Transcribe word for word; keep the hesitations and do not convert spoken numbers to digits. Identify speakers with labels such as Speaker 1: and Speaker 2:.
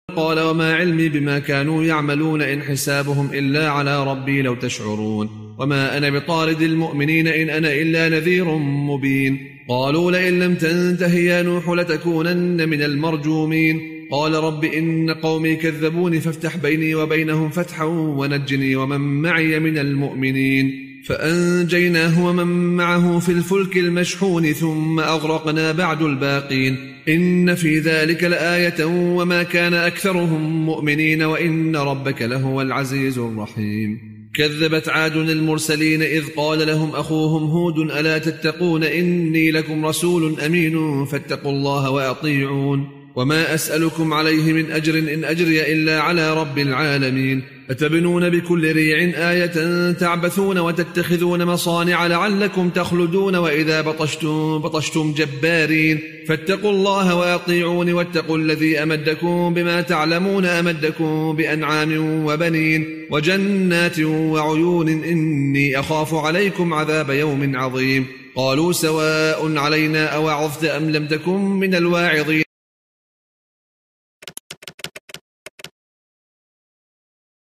Speaker 1: قال وما علمي بما كانوا يعملون إن حسابهم إلا على ربي لو تشعرون وما أنا بطارد المؤمنين إن أنا إلا نذير مبين قالوا لئن لم تنته يا نوح لتكونن من المرجومين قال رب إن قومي كذبوني فافتح بيني وبينهم فتحا ونجني ومن معي من المؤمنين فأنجيناه ومن معه في الفلك المشحون ثم أغرقنا بعد الباقين إن في ذلك لآية وما كان أكثرهم مؤمنين وإن ربك لهو العزيز الرحيم كذبت عاد المرسلين إذ قال لهم أخوهم هود ألا تتقون إني لكم رسول أمين فاتقوا الله وأطيعون وما أسألكم عليه من أجر إن أجري إلا على رب العالمين أتبنون بكل ريع آية تعبثون وتتخذون مصانع لعلكم تخلدون وإذا بطشتم بطشتم جبارين فاتقوا الله وأطيعون واتقوا الذي أمدكم بما تعلمون أمدكم بأنعام وبنين وجنات وعيون إني أخاف عليكم عذاب يوم عظيم قالوا سواء علينا أوعظت أم لم تكن من الواعظين